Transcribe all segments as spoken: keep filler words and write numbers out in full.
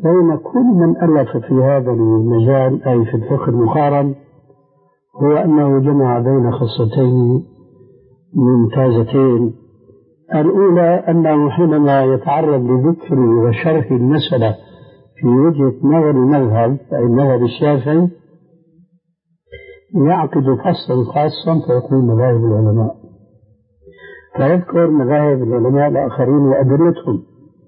بين كل من ألف في هذا المجال أي في الفقه المقارن هو أنه جمع بين خصتين ممتازتين. الأولى أنه حينما يتعرض لذكر وشرح المسألة في وجهة نظر المذهب أي المذهب الشافعي يعقد فصلا خاصا فيقول مذاهب العلماء، فيذكر مذاهب العلماء الآخرين وأدلتهم،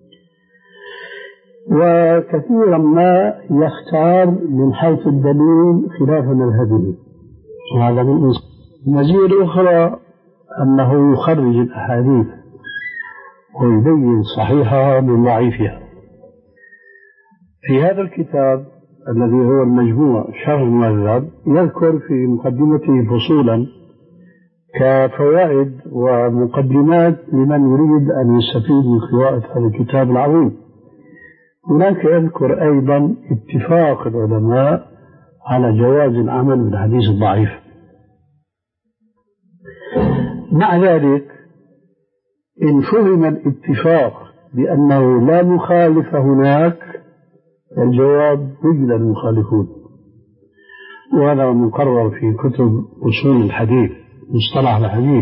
وكثيرا ما يختار من حيث الدليل خلاف مذهبه. وهذا من المزية الأخرى أنه يخرج الأحاديث ويبين صحيحها من ضعيفها. في هذا الكتاب الذي هو المجموع شرح المهذب يذكر في مقدمته فصولا كفوائد ومقدمات لمن يريد أن يستفيد من قراءة هذا الكتاب العظيم. هناك يذكر أيضا اتفاق العلماء على جواز العمل بالحديث الضعيف. مع ذلك إن فهم الاتفاق بأنه لا مخالف هناك الجواب وجد المخالفون، وهذا مقرر في كتب أصول الحديث مصطلح الحديث.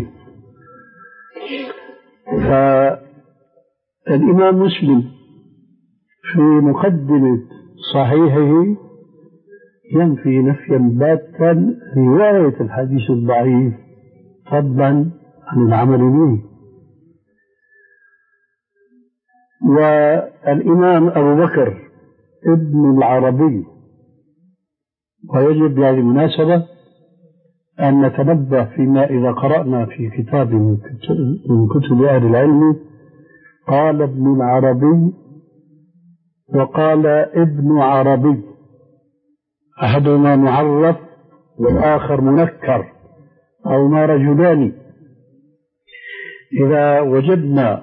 فالإمام مسلم في مقدمة صحيحه ينفي نفيا باتا رواية الحديث الضعيف فضلا عن العمل به. والإمام أبو بكر ابن العربي، ويجب بهذه المناسبة أن نتنبه فيما إذا قرأنا في كتاب من كتب أهل العلم قال ابن العربي وقال ابن عربي، أحدهما معرف والآخر منكر أو ما رجلان. إذا وجدنا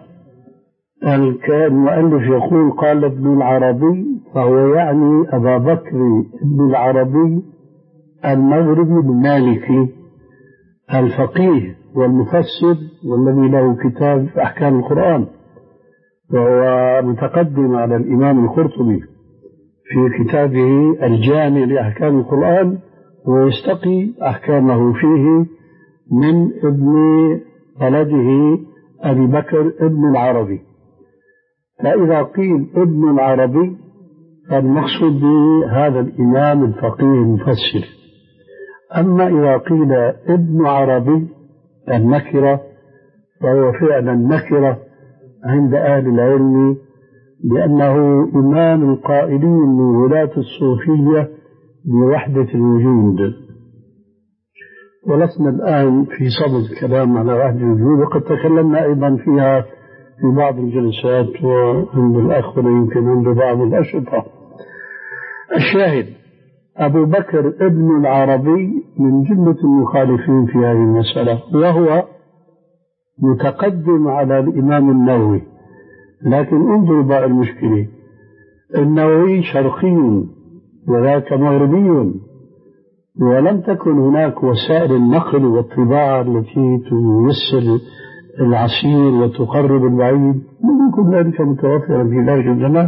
المؤلف يقول قال ابن العربي فهو يعني أبا بكر ابن العربي المغربي المالكي الفقيه والمفسر والذي له كتاب في أحكام القرآن، وهو متقدم على الإمام القرطبي في كتابه الجامع لأحكام القرآن، ويستقي أحكامه فيه من ابن بلده أبي بكر ابن العربي. فإذا قيل ابن العربي فالمقصود به هذا الإمام الفقيه المفسر. أما إذا قيل ابن عربي النكرة فهو فعلا نكرة عند أهل العلم، لأنه إمام القائلين من ولاة الصوفية بوحدة الوجود. ولسنا الآن في صدد الكلام على وحدة الوجود، وقد تكلمنا أيضا فيها في بعض الجلسات وعند الأخ يمكن عند بعض الأشرطة. الشاهد أبو بكر ابن العربي من جملة المخالفين في هذه المسألة، وهو متقدم على الإمام النووي. لكن انظروا بقى المشكلة، النووي شرقي وذاك مغربي، ولم تكن هناك وسائل النقل والطباعة التي تيسر العسير وتقرب البعيد، لم يكن ذلك متوفرا في ذلك الزمان.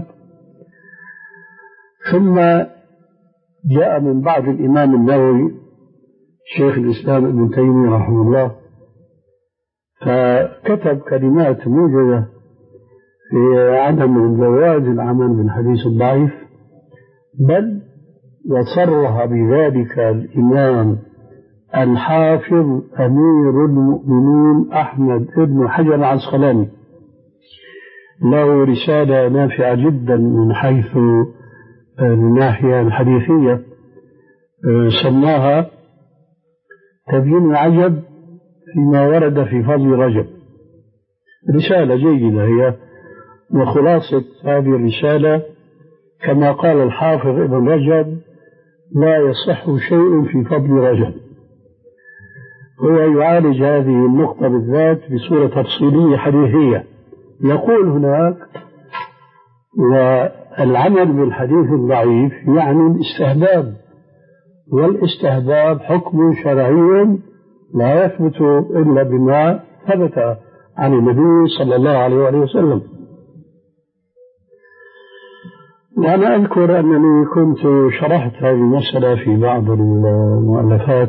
ثم جاء من بعد الإمام النووي شيخ الإسلام ابن تيمية رحمه الله، فكتب كلمات موجزة في عدم جواز العمل بالحديث الضعيف، بل وصرح بذلك الإمام الحافظ أمير المؤمنين أحمد بن حجر العسقلاني، له رسالة نافعة جدا من حيث الناحية الحديثية سماها تبيين العجب فيما ورد في فضل رجب. رسالة جيدة هي، وخلاصة هذه الرسالة كما قال الحافظ ابن رجب لا يصح شيء في فضل رجب. هو يعالج هذه النقطة بالذات بصورة تفصيلية حديثية. يقول هناك والعمل بالحديث الضعيف يعني الاستهباب، والاستهباب حكم شرعي لا يثبت إلا بما ثبت عن النبي صلى الله عليه وسلم. وأنا أذكر أنني كنت شرحت هذه المسألة في بعض المؤلفات،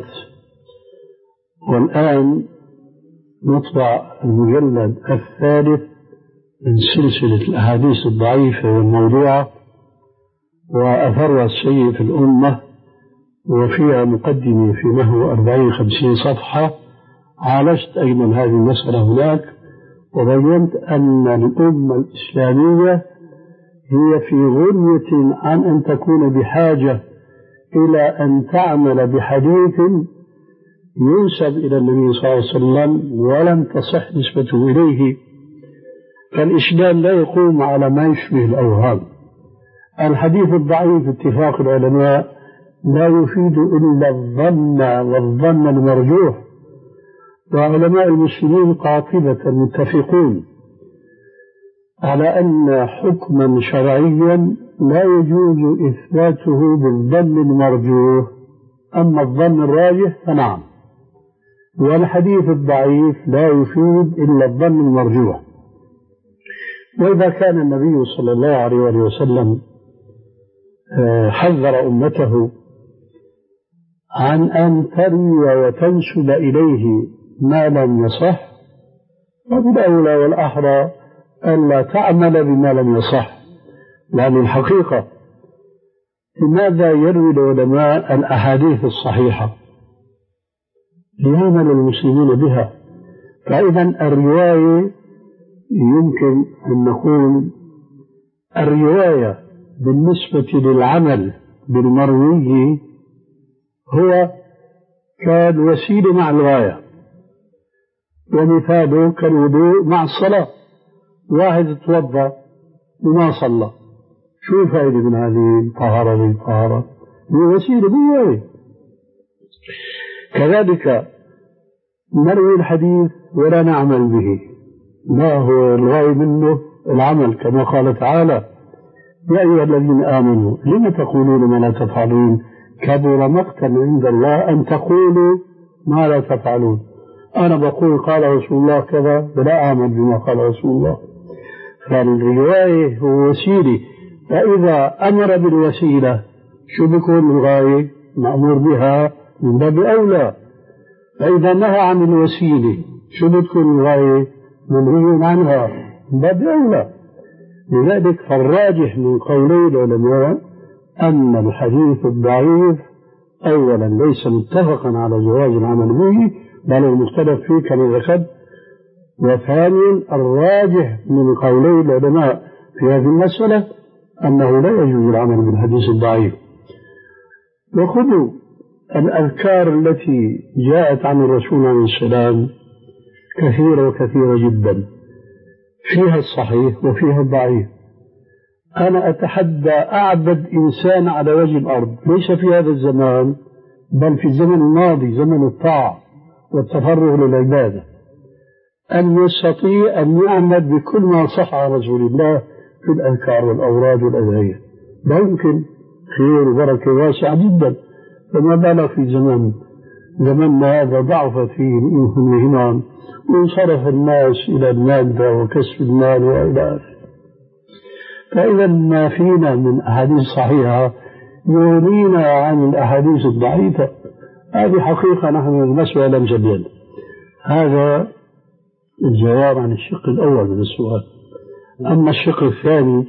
والآن نطبع المجلد الثالث من سلسلة الأحاديث الضعيفة والموضوعة وأثرها السيء في الأمة، وفيها مقدمة في نحو أربعين خمسين صفحة. عالجت أيضا هذه المسألة هناك، وبينت أن الأمة الإسلامية هي في غنية عن أن تكون بحاجة إلى أن تعمل بحديث ينسب إلى النبي صلى الله عليه وسلم ولم تصح نسبته إليه، فالإشكال لا يقوم على ما يشبه الأوهام. الحديث الضعيف اتفاق العلماء لا يفيد إلا الظن والظن المرجوح، وعلماء المسلمين قاطبة متفقون على أن حكما شرعيا لا يجوز إثباته بالظن المرجوح، أما الظن الراجح فنعم، والحديث الضعيف لا يفيد إلا الظن المرجوح. وإذا كان النبي صلى الله عليه وسلم حذر أمته عن أن تروي وتنسب إليه ما لم يصح، فبالأولى والأحرى ألا تعمل بما لم يصح. لأن الحقيقة لماذا يروي العلماء الأحاديث الصحيحة؟ ليعمل المسلمين بها. فإذا الرواية يمكن أن نقول الرواية بالنسبة للعمل بالمروي هو كالوسيلة مع الغاية، ومثاله كالوضوء مع الصلاة. واحد توضأ وما صلى، شو الفائدة من هذه الطهارة؟ هذه الطهارة هي وسيلة بالرواية. كذلك نروي الحديث ولا نعمل به، ما هو الغاية منه العمل، كما قال تعالى: يا أيها الذين آمنوا لم تقولون ما لا تفعلون كبر مقتا عند الله أن تقولوا ما لا تفعلون. أنا بقول قال رسول الله كذا ولا أعمل بما قال رسول الله. فالرواية هو وسيلة، فإذا أمر بالوسيلة شو بيكون الغاية؟ مأمور بها من باب أولى. فإذا نهى عن الوسيلة شو بتكون الغاية؟ منهي عنها من باب أولى. لذلك فالراجح من قولي العلماء أن الحديث الضعيف أولا ليس متفقا على جواز العمل به، بل المختلف فيه كما ذكرت. وثانيا الراجح من قولي العلماء في هذه المسألة أنه لا يجوز العمل بالحديث الضعيف. وخذوا الأذكار التي جاءت عن الرسول عليه السلام كثيرة وكثيرة جدا، فيها الصحيح وفيها الضعيف. أنا أتحدى أعبد إنسان على وجه الأرض ليس في هذا الزمان بل في الزمن الماضي، زمن الطاعة والتفرغ للعبادة، أن يستطيع أن يعمل بكل ما صح عن رسول الله في الأذكار والأوراد والأدعية. لا يمكن، خير وبركة واسعة جدا. فما بالك في زمن زمننا هذا ضعف فيه الهمم وانصرف الناس إلى المادة وكسب المال وإلى آخره. فإذا ما فينا من أحاديث صحيحة يغنينا عن الأحاديث الضعيفة. هذه حقيقة نحن نلمسها لم جديد. هذا الجواب عن الشق الأول من السؤال. أما الشق الثاني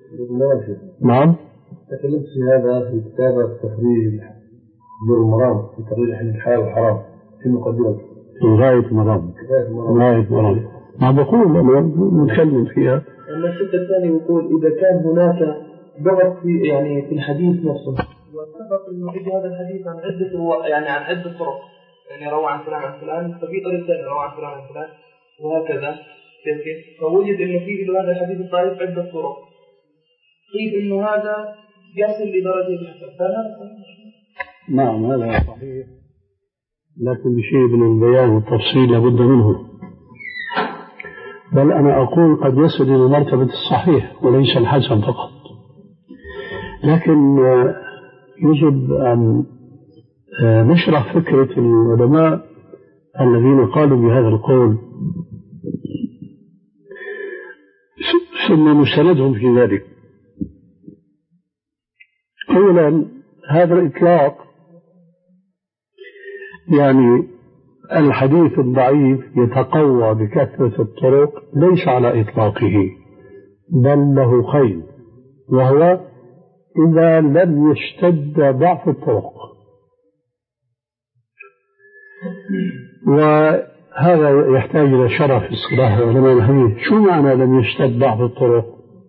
نعم تكلمت في هذا في كتاب التخريج بلوغ المرام في تخريج حديث الحلال والحرام في مقدمة في غاية المرام غاية المرام ما بقول أنا نتكلم فيها. أما الشق الثاني يقول إذا كان هناك ضغط في يعني في الحديث نفسه واتفق إنه يجي هذا الحديث عن عدة يعني عن عدة طرق، يعني روى عن فلان عن فلان ففي طريق ثاني روى عن فلان عن فلان وهكذا كيف كيف فوجد إنه في هذا الحديث الضعيف عدة طرق، قيل إنه هذا يصل لدرجة الحسن. نعم هذا صحيح، لكن بشيء من البيان والتفصيل لابد منه. بل أنا أقول قد يصل إلى مرتبة الصحيح وليس الحسن فقط. لكن يجب أن نشرح فكرة العلماء الذين قالوا بهذا القول ثم مستندهم في ذلك. أولا هذا الإطلاق يعني الحديث الضعيف يتقوى بكثرة الطرق ليس على إطلاقه، بل له قيد، وهو إذا لم يشتد ضعف الطرق. وهذا يحتاج إلى شرح في اصطلاح علماء الحديث. شو معنى لم يشتد ضعف الطرق؟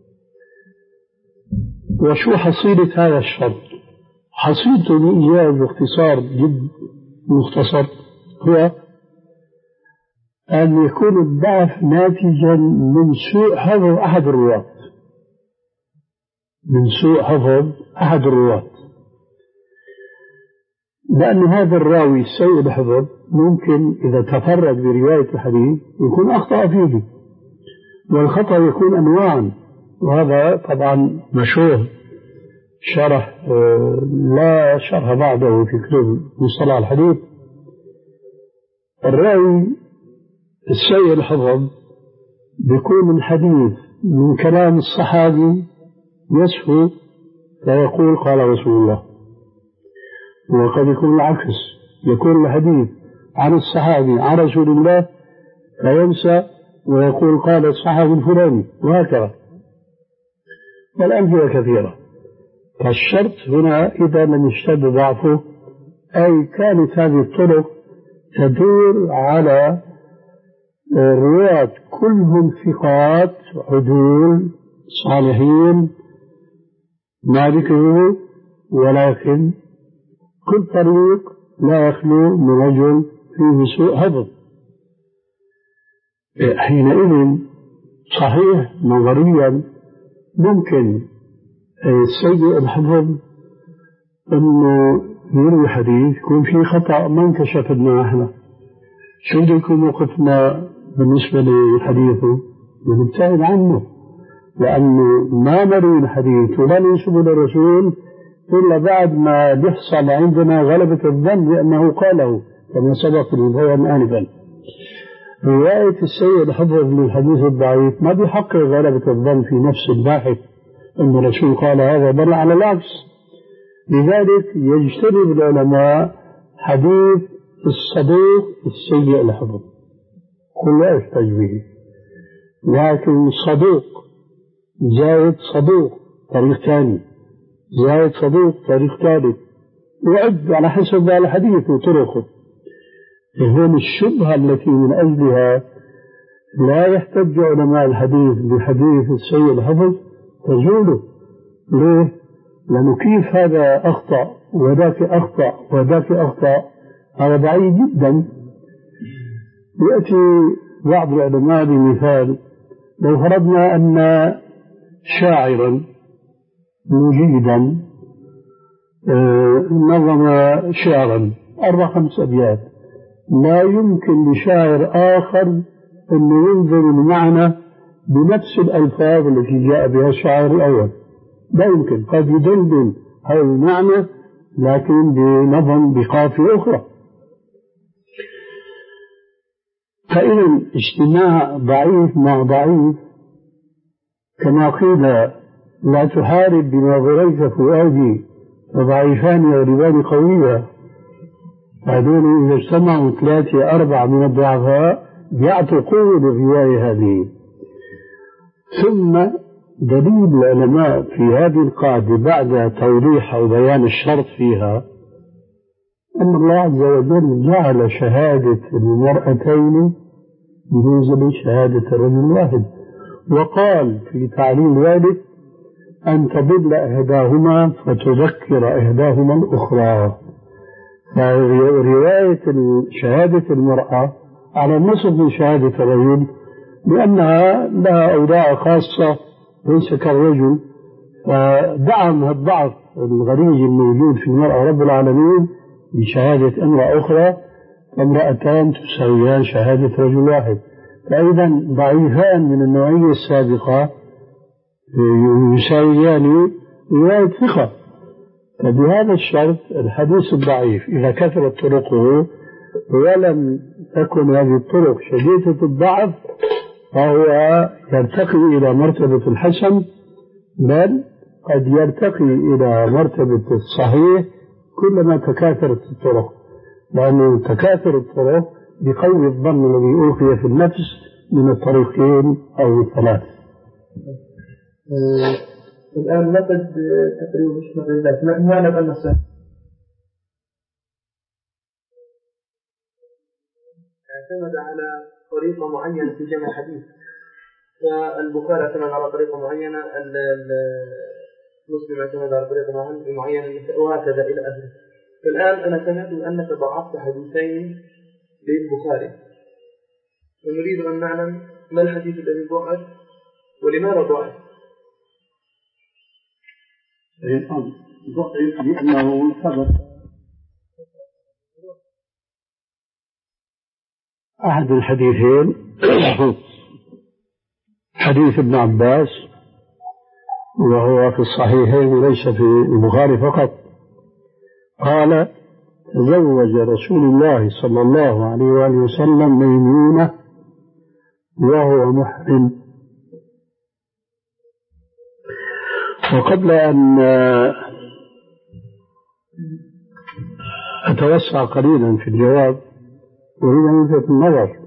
وشو حصيلة هذا الشرط؟ حصيلته بإيجاز باختصار جد مختصر هو أن يكون الضعف ناتجا من سوء حفظ أحد الرواة، من سوء حفظ أحد الرواة، لأن هذا الراوي سيء الحفظ ممكن إذا تفرد برواية الحديث يكون أخطأ فيه، والخطأ يكون أنواعا، وهذا طبعا مشهور شرح لا شرح بعده في كتب مصطلح الحديث. الراوي السيء الحفظ بيكون الحديث من كلام الصحابي يسهو فيقول قال رسول الله، وقد يكون العكس، يكون الحديث عن الصحابي عن رسول الله فينسى ويقول قال الصحابي الفلاني، وهكذا، والأمثلة كثيرة. فالشرط هنا إذا لم يشتد ضعفه أي كانت هذه الطرق تدور على رواة كلهم ثقات عدول صالحين ما ذكره، ولكن كل طريق لا يخلو من رجل فيه سوء حفظ. حينئذ صحيح نظريا ممكن السيء الحفظ انه يروي حديث يكون فيه خطأ ما انكشف لنا احنا، شو بده يكون موقفنا بالنسبة لحديثه؟ نبتعد عنه، لأنه ما نروي الحديث ولا ننسبه للرسول إلا بعد ما يحصل عندنا غلبة الظن بأنه قاله، كما سبق البيان آنفا. رواية السيء الحفظ للحديث الضعيف ما بيحقق غلبة الظن في نفس الباحث أن الرسول قال هذا، بل على العكس. لذلك يجتنب العلماء حديث الصدوق السيء الحفظ، كله يحتج به، لكن صدوق زائد صدوق طريق ثاني زائد صدوق طريق ثالث، يعد على حسب الحديث وطرقه. هذه الشبهة التي من أجلها لا يحتج علماء الحديث بحديث السيء الحفظ تزول. ليه؟ لأنه كيف هذا أخطأ وذاك أخطأ وذاك أخطأ، هذا بعيد جدا. يأتي بعض العلماء بمثال، لو فرضنا أن شاعرا مجيدا نظم شعرا أربع خمس أبيات، لا يمكن لشاعر آخر أن ينظر المعنى بنفس الألفاظ التي جاء بها الشاعر الأول، لا يمكن، قد يدندن هذا المعنى لكن بنظم بقافية أخرى. فإذا اجتماع ضعيف مع ضعيف، كما قيل لا تحارب بناظريك فؤادي وضعيفان يغلبان قوية، هذول إذا اجتمعوا ثلاثة أربعة من الضعفاء يعطوا قوة للرواية هذه. ثم دليل العلماء في هذه القاعدة بعد توضيح أو بيان الشرط فيها أن الله عز وجل جعل شهادة المرأتين بمنزل شهادة الرجل الواحد، وقال في تعليل ذلك أن تضل إحداهما فتذكر إحداهما الأخرى. فرواية شهادة المرأة على النصف من شهادة الرجل لأنها لها أوضاع خاصة ليس كالرجل، فدعم الضعف الغريزي الموجود في المرأة رب العالمين بشهادة امرأة أخرى، فامرأتان تساويان شهادة رجل واحد. فإذا ضعيفان من النوعية السابقة يساويان رواية ثقة. فبهذا الشرط الحديث الضعيف إذا كثرت طرقه ولم تكن هذه الطرق شديدة الضعف فهو يرتقي إلى مرتبة الحسن، بل قد يرتقي إلى مرتبة الصحيح كلما تكاثرت الطرق، لأنه تكاثر الطرق بقوي الظن الذي أوفي في النفس من الطريقين أو الثلاث. الآن نقد تقريبا مش مغيبات نعلم أن السهل اعتمد على طريقة معينة في جمع الحديث، فالبخاري اعتمد على طريقة معينة، مسلم اعتمد على طريقة معينة وهكذا إلى آخره. فالآن أنا سمعت أنك ضعفت حديثين للبخاري، ونريد أن نعلم ما الحديث الذي ضعف ولماذا ضعف؟ ضعف لأنه ثبت أحد الحديثين حديث ابن عباس، وهو في الصحيحين وليس في البخاري فقط، قال: تزوج رسول الله صلى الله عليه وآله وسلم ميمونة وهو محرم. وقبل أن أتوسع قليلا في الجواب أريد أن ألفت النظر.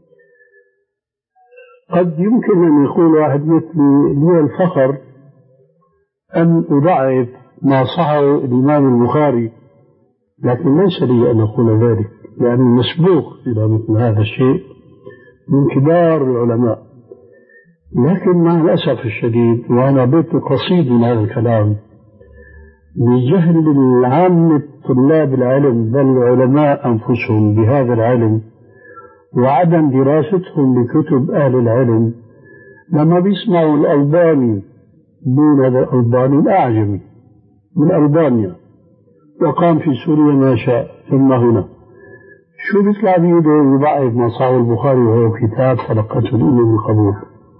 قد يمكن أن يقول واحد مثلي: لي الفخر أن أضعف ما صحه الإمام البخاري، لكن ليس لي أن أقول ذلك، لأن مسبوق إلى مثل هذا الشيء من كبار العلماء. لكن مع الأسف الشديد، وأنا بيت قصيد من هذا الكلام، بجهل العامة طلاب العلم بل العلماء أنفسهم بهذا العلم، وعدم دراستهم لكتب أهل العلم، لما بيسمعوا الألباني دون هذا الألباني الأعجمي من ألبانيا وقام في سوريا ما شاء ثم هنا، شو بيطلع بيده يضعف ما صحه البخاري وهو كتاب تلقته الأمة بالقبول.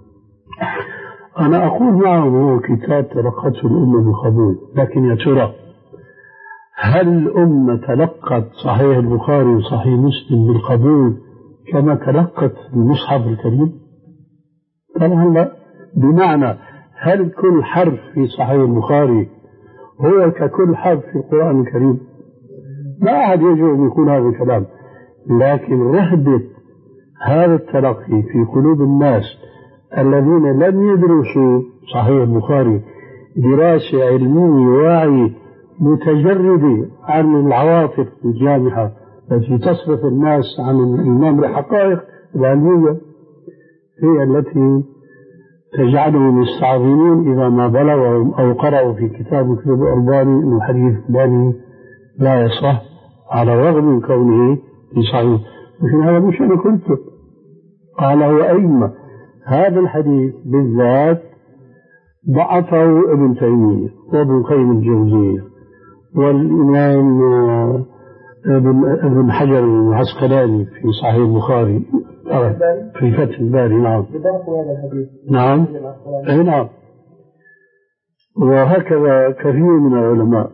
أنا أقول معه هو كتاب تلقته الأمة بالقبول، لكن يا ترى هل الأمة تلقت صحيح البخاري وصحيح مسلم بالقبول كما تلقت المصحف الكريم؟ طبعا لا. بمعنى هل كل حرف في صحيح البخاري هو ككل حرف في القرآن الكريم؟ ما أحد يجب أن يكون هذا الكلام، لكن رهبة هذا التلقي في قلوب الناس الذين لم يدرسوا صحيح البخاري دراسة علمية واعية متجردة عن العواطف الجامحة التي تصرف الناس عن الإيمان بالحقائق العلمية، هي التي تجعلهم يستعظمون إذا ما بلغوا أو قرأوا في كتاب كتب الألباني أن الحديث الفلاني لا يصح على الرغم من كونه في صحيح. لكن هذا مش أنا قلته، قال هو أئمة. هذا الحديث بالذات ضعفه ابن تيمية وابن القيم الجوزية والإمام ابن حجر العسقلاني في صحيح البخاري في فتح الباري. نعم نعم أي نعم. وهكذا كثير من العلماء.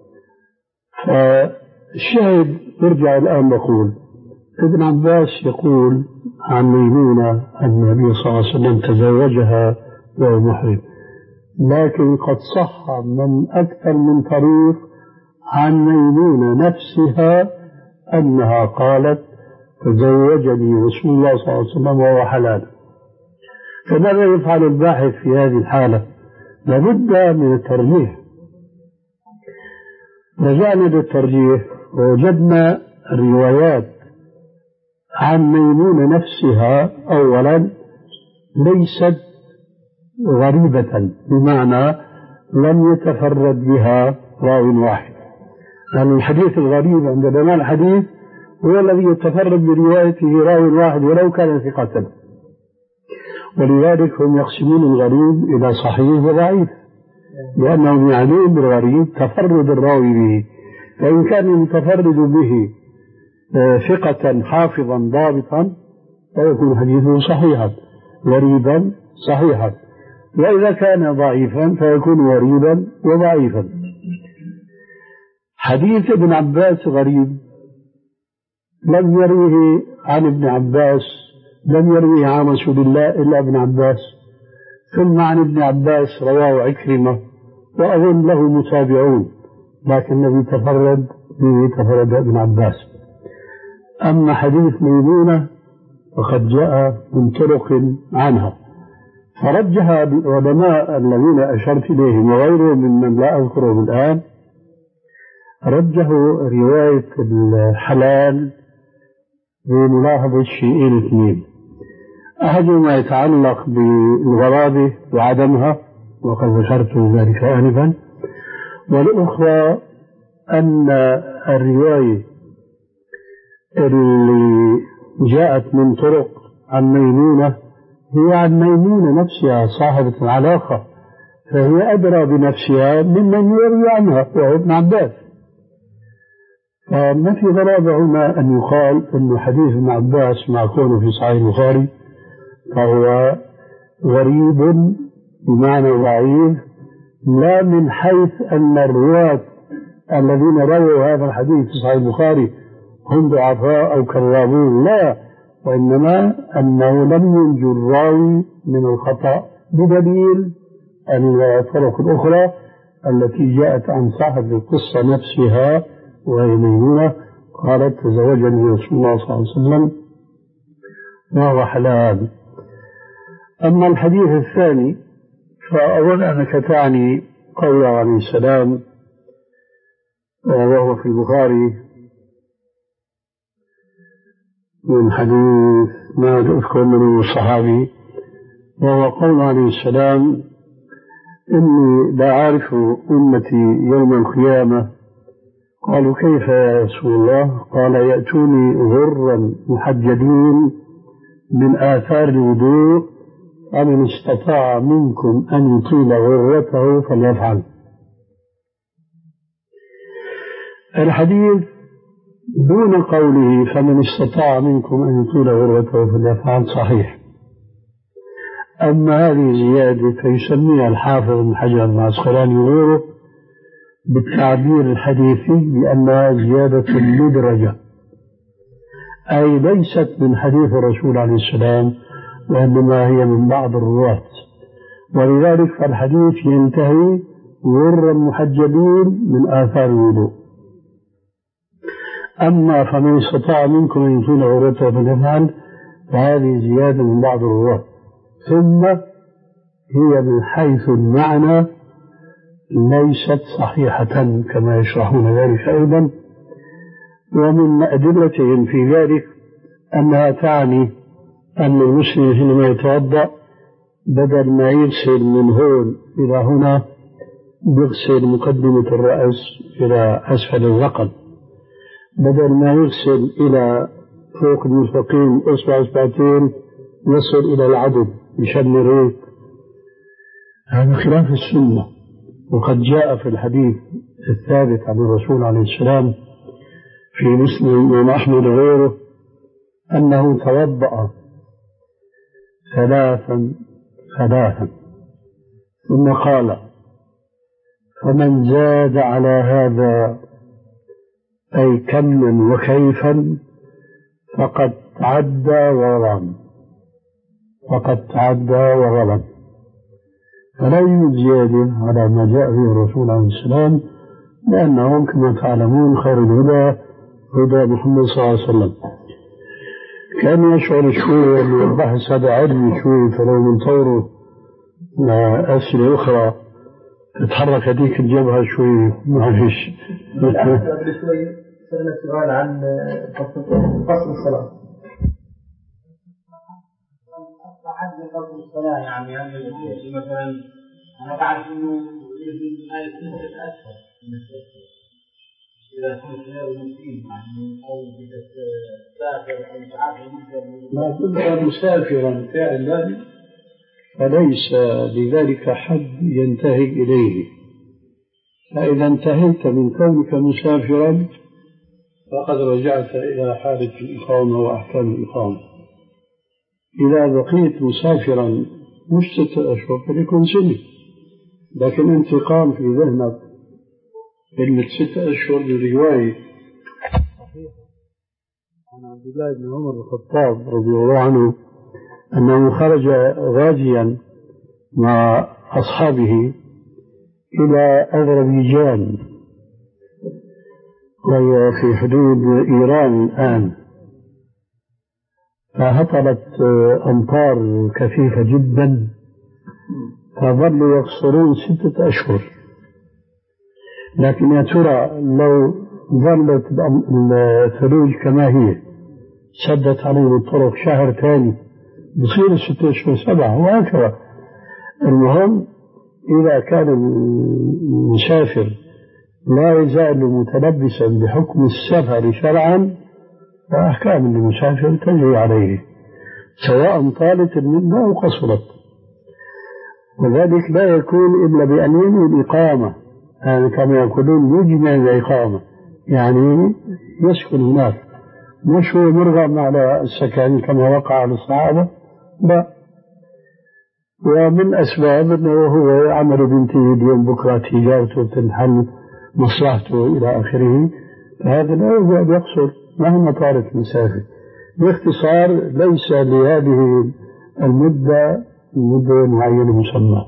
فالشاهد برجع الآن بقول ابن عباس يقول عن ميمونة أن النبي صلى الله عليه وسلم تزوجها وهو محرم، لكن قد صح من أكثر من طريق عن ميمونة نفسها أنها قالت تزوجني رسول الله صلى الله عليه وسلم وهو حلال. فماذا يفعل الباحث في هذه الحالة؟ لابد من الترجيح. رجعنا للترجيح ووجدنا الروايات عن ميمونة نفسها أولا ليست غريبة، بمعنى لم يتفرد بها راوي واحد، لأن يعني الحديث الغريب عند علماء الحديث هو الذي يتفرد بروايته راوي واحد ولو كان ثقة، ولذلك هم يقسمون الغريب إلى صحيح وضعيف، لأنهم يعنون بالغريب تفرد الراوي به، فإن كان المتفرد به ثقة حافظا ضابطا فيكون حديثه صحيحا غريبا صحيحا، وإذا كان ضعيفا فيكون غريبا وضعيفا. حديث ابن عباس غريب لم يروه عن ابن عباس، لم يروه عن رسول الله إلا ابن عباس، ثم عن ابن عباس رواه عكرمة، وأظن له متابعون، لكن الذي تفرد به تفرد ابن عباس. أما حديث ميمونة فقد جاء من طرق عنها، فرجها العلماء الذين أشرت إليهم وغيرهم ممن لا أذكرهم الآن، رجحوا رواية الحلال بملاحظة شيئين اثنين: أحدهما يتعلق بالغرابة وعدمها وقد ذكرت ذلك آنفا، والأخرى أن الرواية اللي جاءت من طرق عن ميمونة هي عن ميمونة نفسها صاحبة العلاقة، فهي أدرى بنفسها ممن يروي عنها وهو ابن عباس. فما في غرابة هنا أن يقال أن حديث ابن عباس مع كونه في صحيح البخاري فهو غريب بمعنى ضعيف، لا من حيث أن الرواة الذين رووا هذا الحديث في صحيح البخاري هم ضعفاء أو كذابون، لا، وإنما أنه لم ينجو الراوي من الخطأ بدليل الطرق الأخرى التي جاءت عن صاحب القصة نفسها وهي ميمونة قالت: تزوجني رسول الله صلى الله عليه وسلم وهو حلال. أما الحديث الثاني فأظن أنك تعني قوله عليه السلام وهو في البخاري من حديث ما أذكر منه الصحابي، وهو قول عليه السلام: إني لا أعرف أمتي يوم القيامة. قالوا: كيف يا رسول الله؟ قال: يأتوني غرا محجلين من آثار الوضوء، فمن استطاع منكم أن يطيل غرته فليفعل. الحديث دون قوله فمن استطاع منكم أن يطيل غرته فليفعل صحيح، أما هذه زيادة فيسميها الحافظ ابن حجر العسقلاني وغيره بالتعبير الحديثي بأنها زيادة مدرجة، أي ليست من حديث الرسول عليه السلام وإنما هي من بعض الرواة، ولذلك فالحديث ينتهي غرا محجلين من آثار الوضوء. أما فمن استطاع منكم أن يطيل غرته فليفعل فهذه زيادة من بعض الرواة، ثم هي من حيث المعنى ليست صحيحة كما يشرحون ذلك أيضا. ومن أدلتهم في ذلك أنها تعني أن المسلم حينما يتوضأ بدل ما يغسل من هون إلى هنا يغسل مقدمة الرأس إلى أسفل الذقن، بدل ما يغسل إلى فوق المستقيم أصبع أصبعتين يصل إلى العضد بشن الريق. هذا خلاف السنة، وقد جاء في الحديث الثابت عن الرسول عليه السلام في مسلم وأحمد وغيره أنه توضأ ثلاثا ثلاثا ثم قال: فمن زاد على هذا أي كما وكيفا فقد تعدى وظلم، فقد تعدى وظلم. فلا يوجد زيادة على ما جاء به الرسول عليه السلام، لأنهم كما تعلمون خير الهدى هدى محمد صلى الله عليه وسلم. كان يشعر شوي أن البحث هذا علمي شوي، فلو من طوره أسئلة أخرى تتحرك هذيك الجبهة شوي ما فيش. قبل شوي سألنا سؤال عن قصر الصلاة. حد قصر الصلاة يعني هذا الشيء مثلا أنا بعرف إنه يجوز آية ستة أشهر إذا كنت غير مسلم يعني أو مسافر أو متعافى. ما كنت مسافرا فعلا فليس لذلك حد ينتهي إليه، فإذا انتهيت من كونك مسافرا فقد رجعت إلى حالة الإقامة وأحكام الإقامة. إذا بقيت مسافرا مش ستة أشهر فليكون سنة، لكن أنت قام في ذهنك إن الستة أشهر برواية صحيحة عن عبد الله بن عمر بن الخطاب رضي الله عنه أنه خرج غازيا مع أصحابه إلى أذربيجان وهي في حدود إيران الآن، فهطلت أمطار كثيفة جدا، فظلوا يقصرون ستة أشهر. لكن يا ترى لو ظلت الثلوج كما هي سدت عليهم الطرق شهر ثاني بصير ستة أشهر سبعة وهكذا. المهم إذا كان المسافر لا يزال متلبسا بحكم السفر شرعا فأحكام المسافر تجري عليه سواء طالت المدة أو قصرت، وذلك لا يكون إلا بأن ينوي الإقامة، يعني كما يقولون يجمع الإقامة، يعني يسكن هناك، مش هو مرغم على السكن كما وقع على الصحابة. لا، ومن أسباب أنه هو عمل بنته اليوم بكرة تجارته تنحل مصلحته إلى آخره، فهذا لا يجب يقصر مهما طالت المسافة. باختصار ليس لهذه المدة مدة معينة مسمى.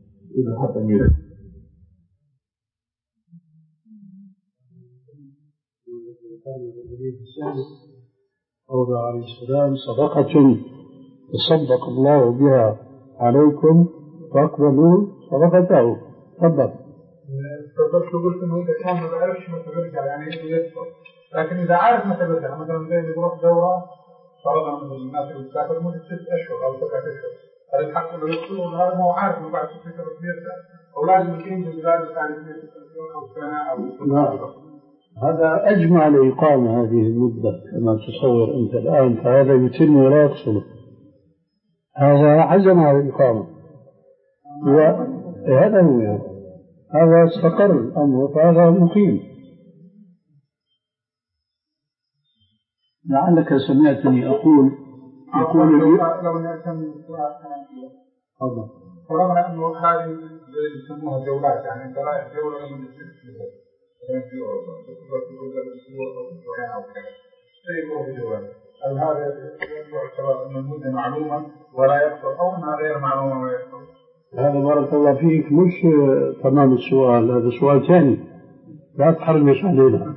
قول عليه السلام صدقة تصدق الله بها عليكم فاقبلوا صدقته. تفضل. تفضلت قلت انه اذا كان ما بيعرفش متى بيرجع يعني يدفع، لكن اذا عارف متى بيرجع مثلا زي اللي بيروح دوره فرضا من الناس اللي بتسافر مده ست اشهر او سبعة اشهر، هل الحق انه يدخل ولا هذا هو عارف انه بعد ست اشهر بيرجع او لازم يكون بالبلاد ثاني او سنه او لا، هذا أجمع الإقامة هذه المدة كما تصور أنت الآن، فهذا يتم ولا يقصر، هذا عزم على الإقامة وهذا هو يعني. هذا استقر الأمر فهذا مقيم. لعلك سمعتني أقول يقول لي لو نسمي هذا فرغنا أنه هذه يسموها جولات، يعني أنت رايح جولة من ست شهور هل هذا يعتبر أن المدة معلومة ولا يقصر أو أنها غير معلومة ولا يقصر؟ هذا بارك الله فيك مش تمام السؤال، هذا سؤال ثاني لا تحرمش علينا.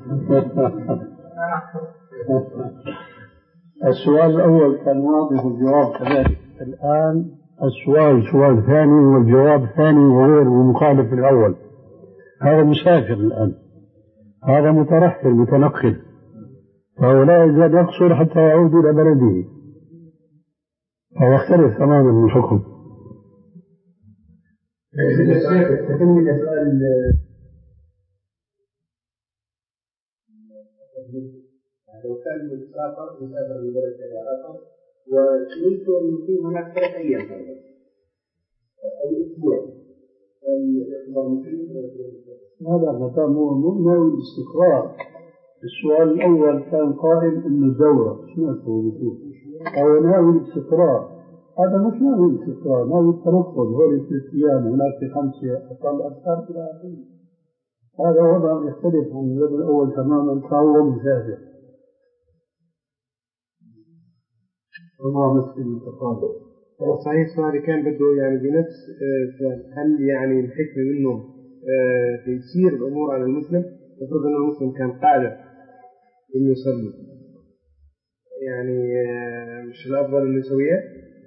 السؤال الأول كان واضح والجواب كذلك، الآن السؤال سؤال ثاني والجواب ثاني وغير ومخالف الأول. هذا مسافر الآن، هذا مترحل متنقل، فهو لا يزال يقصر حتى يعود إلى بلده، فهو يختلف تماما الحكم. تكمل سؤال لو كان مسافر مسافر من بلد إلى آخر ونريد أن نقيم هناك ثلاث أيام أو أسبوع، هذا مكان مو ناوي الاستقرار. السؤال الأول كان قائل إنه الدورة سمعته أو ناوي الاستقرار، هذا مش ناوي الاستقرار، ناوي التنقل، هو ثلاث أيام هناك في خمسة أقل أكثر إلى آخره. هذا وضع يختلف عن الوضع الأول تماما، فهو مسافر وما مثل التقابل. صحيح السؤال كان بده يعني بنفس هل يعني الحكمة منه تيسير الأمور على المسلم؟ يفرض أن المسلم كان قادر إنه يصلي، يعني مش الأفضل إنه يسويه؟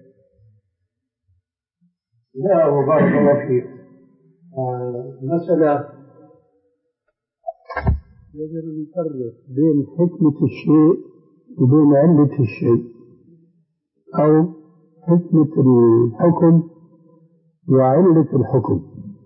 لا، وبارك الله فيك. مسألة يجب أن نفرق بين حكمة الشيء وبين علة الشيء، أو حكمة الحكم وعلة الحكم.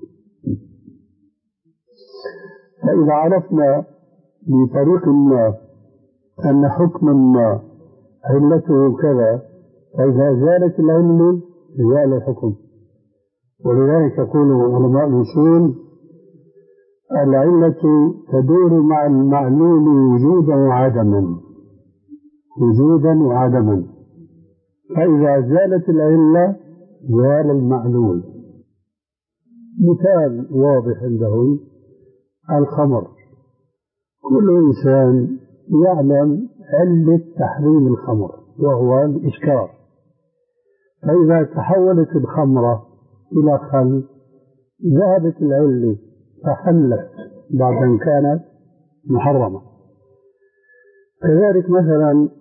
فإذا عرفنا بطريق ما أن حكما ما علته كذا، فإذا زالت العلة زال الحكم. ولذلك يقول علماء الأصول العلة تدور مع المعلول وجودا وعدما، وجودا وعدما، فإذا زالت العلة زال المعلول. مثال واضح عندهم الخمر، كل إنسان يعلم علة تحريم الخمر وهو الإسكار، فإذا تحولت الخمرة إلى خل ذهبت العلة فحلت بعد أن كانت محرمة. كذلك مثلا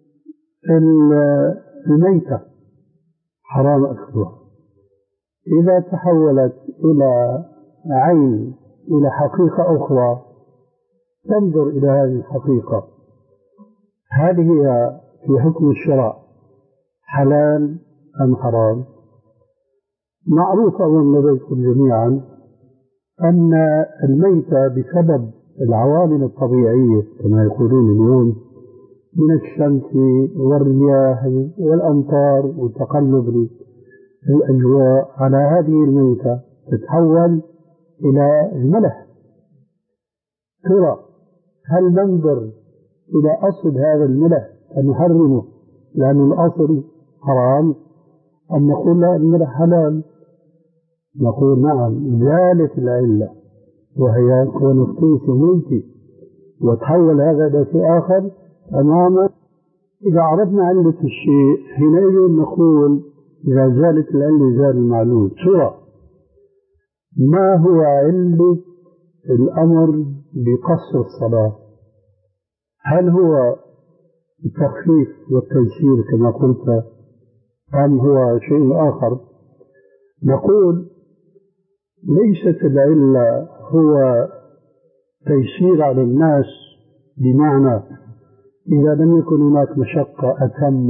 الميتة حرام أكلها، إذا تحولت إلى عين إلى حقيقة أخرى تنظر إلى هذه الحقيقة، هل هي في حكم الشرع حلال أم حرام؟ معروف أظن لديكم جميعا أن الميتة بسبب العوامل الطبيعية كما يقولون اليوم من الشمس والرياح والأمطار وتقلب الأجواء على هذه الميتة تتحول إلى الملح. ترى هل ننظر إلى أصل هذا الملح فنحرمه لأن الأصل حرام، أم نقول لا الملح حلال؟ نقول نعم، ذلك العلة وهي كون الطيس ميت وتحول هذا إلى شيء آخر تماما. إذا عرفنا علة الشيء حينئذ نقول إذا زالت العلة زال المعلول. ترى ما هو علة الأمر بقصر الصلاة؟ هل هو التخفيف والتيسير كما قلت أم هو شيء آخر؟ نقول ليست العلة هو تيسير على الناس بمعنى إذا لم يكن هناك مشقة أتم،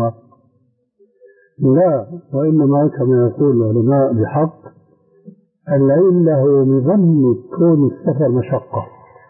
لا، وإنما كما يقول العلماء بحق العلة هو مظنة كون السفر مشقة،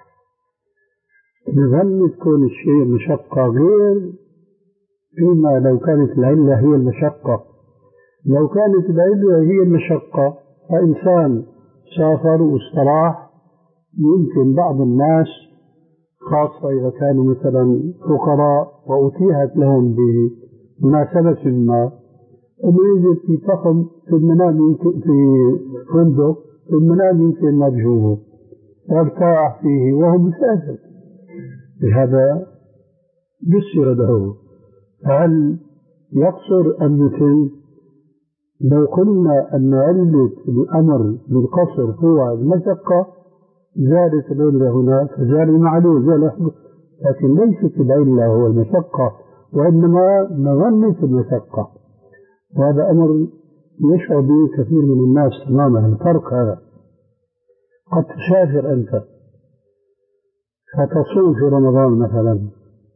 مظنة كون الشيء مشقة، غير فيما لو كانت العلة هي المشقة. لو كانت العلة هي المشقة فإنسان سافر واستراح، يمكن بعض الناس خاصة إذا كانوا مثلا فقراء وأتيحت لهم بمناسبة ما أنه ينزل في طقم في المنام يمكن في فندق في المنام يمكن مجهوه وارتاح فيه وهو مسافر، بهذا يسر له. فهل يقصر أم يتم؟ لو قلنا أن علة الأمر بالقصر هو المشقة زادت العلة هنا فزال المعلول، لكن ليست العلة هو المشقة وإنما مظنة المشقة، وهذا أمر يشعر به كثير من الناس تماما. الفرق هذا قد تسافر أنت فتصوم في رمضان مثلا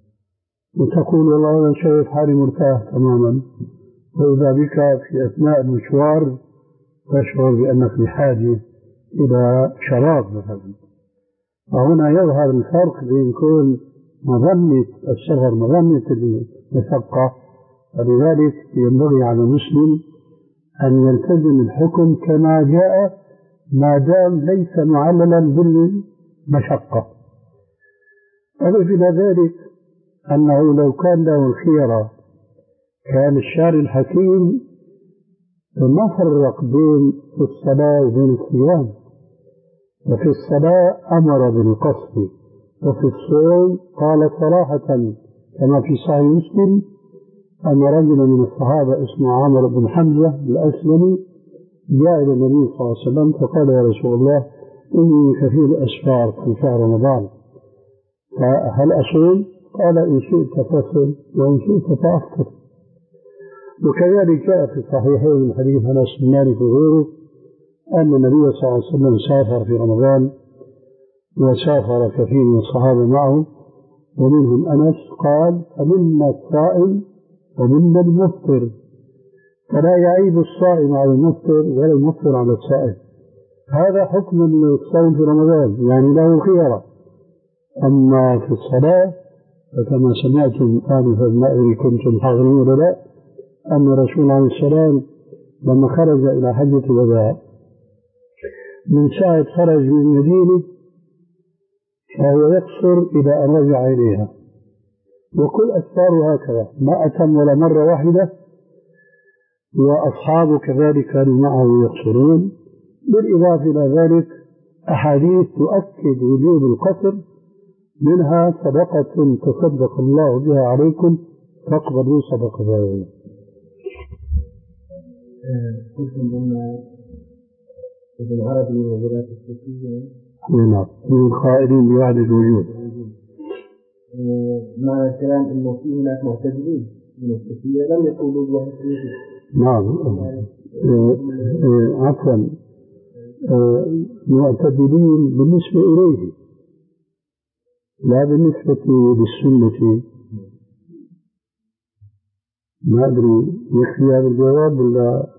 وتقول والله أنا شايف حالي مرتاح تماما، وإذا بك في أثناء المشوار تشعر بأنك بحاجة إلى شراب مثلا. فهنا يظهر الفرق بين كون مظنة الشغر مظنة المشقة، ولذلك ينبغي على المسلم أن يلتزم الحكم كما جاء ما دام ليس معللا بالمشقة. أضف إلى ذلك أنه لو كان له الخيرة كان الشارع الحكيم ما فرق بين الصلاة وبين الصيام، وفي الصلاة أمر بالقصد، وفي الصوم قال صراحة كما في صحيح مسلم أن رجلا من الصحابة اسمه عامر بن حمزة الأسلمي جاء إلى النبي صلى الله عليه وسلم فقال يا رسول الله إني كثير الأسفار في شهر رمضان فهل أصوم؟ قال إن شئت فصل وإن شئت فأفطر. وكذلك جاء في الصحيحين من حديث أنس بن مالك وغيره أن النبي صلى الله عليه وسلم سافر في رمضان وسافر كثير من الصحابة معه ومنهم أنس قال فمنا الصائم ومنا المفطر، فلا يعيب الصائم على المفطر ولا المفطر على الصائم. هذا حكم الصوم في رمضان يعني له خيرة. أما في الصلاة فكما سمعتم آنفا ما أدري كنتم حاضرين ولا لا أن الرسول عليه السلام لما خرج إلى حجة الوداع من ساعة خرج من المدينة فهو يقصر إلى أن رجع إليها، وكل أسفاره هكذا ما أتم ولا مرة واحدة، وأصحابه كذلك كانوا معه يقصرون. بالإضافة إلى ذلك أحاديث تؤكد وجوب القصر، منها صدقة تصدق الله بها عليكم فاقبلوا صدقة. قلتم أن ابن عربي وغلاة الصوفية نعم من القائلين بوحدة الوجود. معنى الكلام أنه في هناك معتدلين من الصوفية لم يقولوا بوحدة الوجود. نعم عفوا معتدلين بالنسبة إليه لا بالنسبة للسنة. ما أدري يكفي هذا الجواب ولا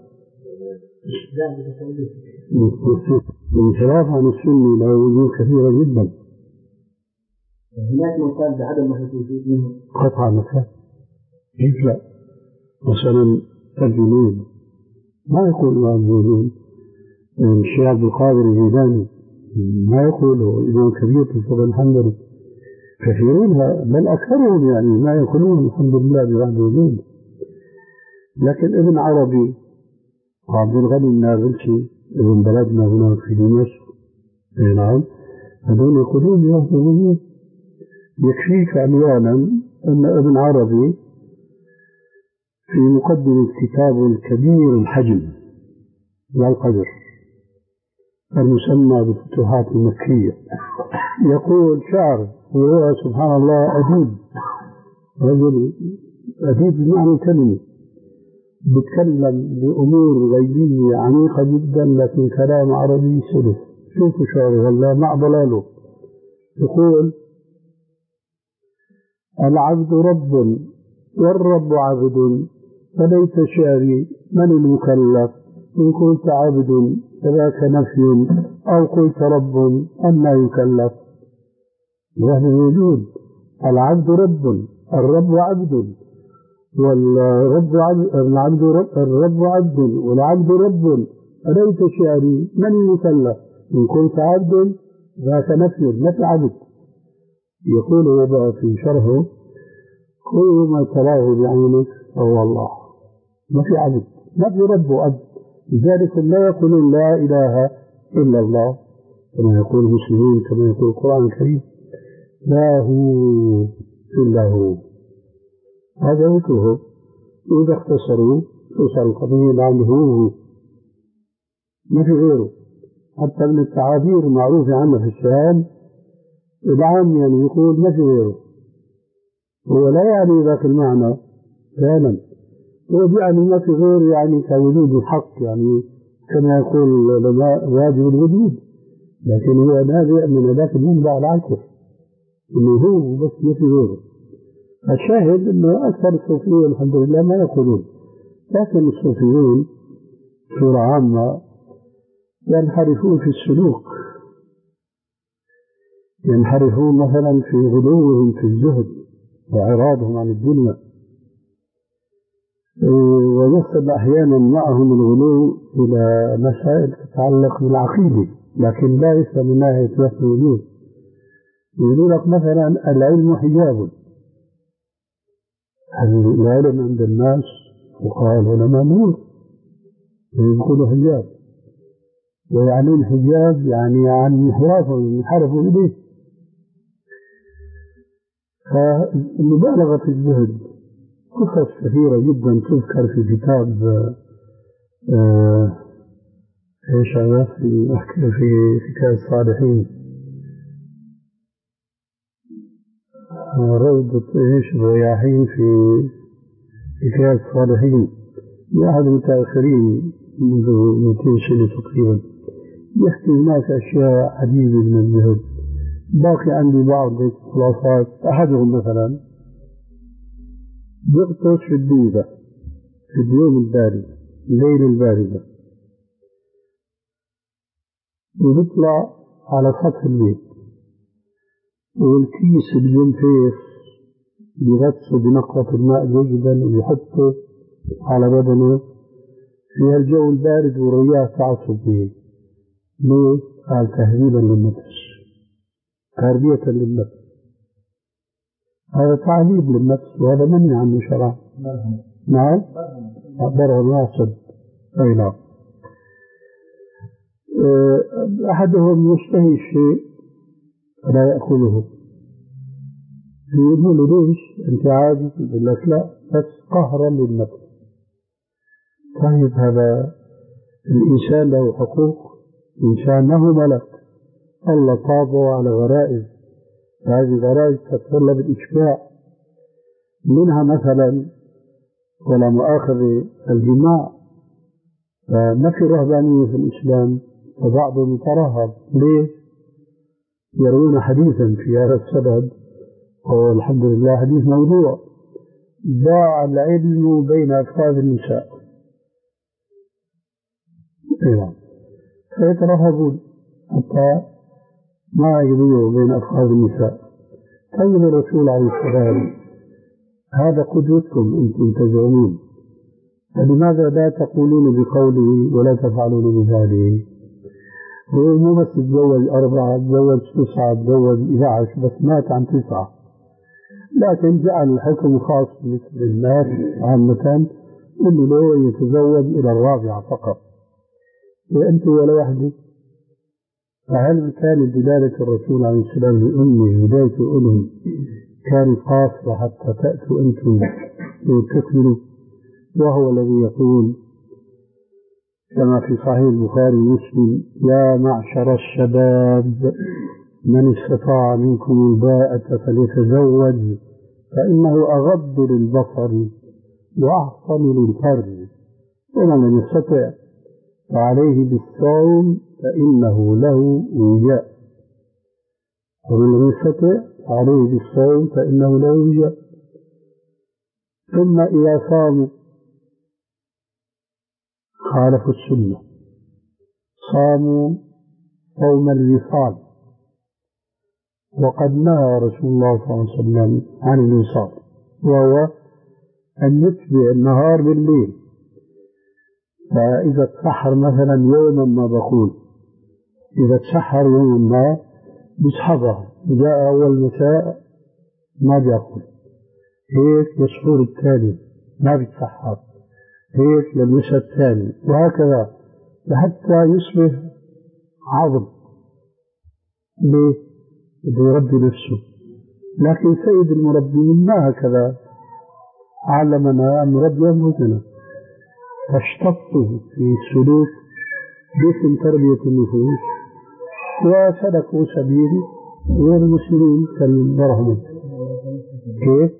الانحراف عن السنة له وجوه كثيرة جدا. هناك من قال بعدم وحدة الوجود منه قطعا مثلا كيف لا؟ مثلا الجنود ما يقول الله الجنود. الشيخ عبد القادر الجيلاني ما يقوله إمام كبير في الفقه الحنبلي. كثيرون بل أكثرهم يعني ما يقولون الحمد لله بوحدة الوجود. لكن ابن عربي وعبد الغني النابلسي ابن بلدنا هناك في دمشق نعم هذول يقولون بوحدة الوجود. يكفيك عنوانا أن ابن عربي في مقدمة كتابه الكبير الحجم والقدر المسمى بالفتوحات المكية يقول شعر وهو سبحان الله أديب رجل أديب بمعنى الكلمة بيتكلم بأمور غيبية عميقة جدا لكن كلام عربي سلس. شوفوا شعره والله مع ضلاله. يقول العبد رب والرب عبد فليس شعري من المكلف إن قلت عبد فذاك نفي أو قلت رب أما يكلف. وهذا الوجود العبد رب الرب عبد والرب عبد العبد رب الرب عبد والعبد رب فليس شعري من المكلف إن قلت عبد ذاك نفي نفي عبد. يقول هو بقى في شرحه كل ما تراه بعينك فهو الله ما في عبد ما في رب وعبد. لذلك لا يقولون لا إله إلا الله كما يقول المسلمون كما يقول القرآن الكريم لا هو إلا هو. هذا ذكره إذا اختصروا توصل القضية لأنه هو ما في غيره. حتى من التعابير المعروفة عنا في الشام العام يعني يقول ما في غيره. هو لا يعني ذاك المعنى فعلا هو يعني ما في غير يعني كوجود الحق يعني كما يقول العلماء واجب الوجود. لكن هو نابع من ذاك المنبع العكس انه هو بس ما في غيره. الشاهد انه اكثر الصوفيين الحمد لله ما يقولون. لكن الصوفيون بصورة عامة ينحرفون في السلوك. ينحرفون مثلا في غلوهم في الزهد وإعراضهم عن الدنيا. ويصل أحيانا معهم الغلو إلى مسائل تتعلق بالعقيدة لكن لا يفهم من ناحية وحدة الوجود. يقول لك مثلا العلم حجاب. العلم عند الناس وقال العلماء نور يقولوا حجاب ويعني الحجاب يعني عن انحرافهم ينحرفوا إليه. فالمبالغة في الزهد قصص كثيرة جدا تذكر في كتاب آه ايش هذا في في حكاية الصالحين روضة ايش الرياحين في حكاية الصالحين لأحد المتأخرين منذ مئتين سنة تقريبا يحكي هناك أشياء عديدة من الزهد. باقي عندي بعض الخلاصات. أحدهم مثلا يغطس في الدودة في اليوم البارد الليل الباردة ويطلع على سطح البيت والكيس الجنفيف يغطسه بنقطة الماء جيدا ويحطه على بدنه في الجو البارد والرياح تعصب به. ليه؟ قال تهذيبا للنفس تربية للنفس. هذا تعذيب للنفس وهذا منهي عنه شرعا. نعم برهن واصل أي نعم. أحدهم يشتهي الشيء لا يأكله يقول له ليش أنت عاجز؟ يقول لك لا بس قهرا للنفس. طيب هذا الإنسان له حقوق إنسانه ملك الله طابه على غرائز، هذه غرائز تتطلب الإشباع، منها مثلا ولا مؤاخذة الجماع، فما في رهبانية في الإسلام، فبعضهم يترهب. ليه؟ يروون حديثا في هذا السبب، والحمد لله حديث موضوع، ضاع العلم بين أفراد النساء، فيترهبون حتى ما يضيعوا بين أفراد النساء. طيب الرسول عليه السلام هذا قدوتكم أنتم تزعمون، فلماذا لا تقولون بقوله ولا تفعلون بفعله؟ هو مو بس تزوج أربعة، تزوج تسعة، تزوج إحدى عشر، بس مات عن تسعة، لكن جعل الحكم خاص بالنسبة للناس عامة إنه له يتزوج إلى الرابعة فقط، وأنتم ولا واحدة. فهل كانت دلالة الرسول عليه السلام لأمه هداية أمه كانت قاصرة حتى تأتوا أنتم وتكملوا؟ وهو الذي يقول كما في صحيح البخاري ومسلم: يا معشر الشباب من استطاع منكم الباءة فليتزوج فإنه أغض للبصر وأحصن للفرج، ومن لم يستطع فعليه بالصوم فإنه له وجاء، ومن لم يستطع فعليه بالصوم فإنه له وجاء. ثم إذا صاموا خالفوا السنة، صاموا صوم الوصال، وقد نهى رسول الله صلى الله عليه وسلم عن الوصال، وهو أن يتبع النهار بالليل. فإذا تسحر مثلا يوما ما، بقول إذا تسحر يوما ما بيسحبها، جاء أول مساء ما بيأكل، هيك يسحور الثاني ما بيتسحر، هيك للمساء الثاني، وهكذا لحتى يصبح عظم. ليه؟ بده يربي نفسه. لكن سيد المربين ما هكذا، علمنا أن نربي أنفسنا، فاشتطوا في السلوك باسم تربية النفوس وسلكوا سبيل غير المسلمين كالبرهمة. كيف؟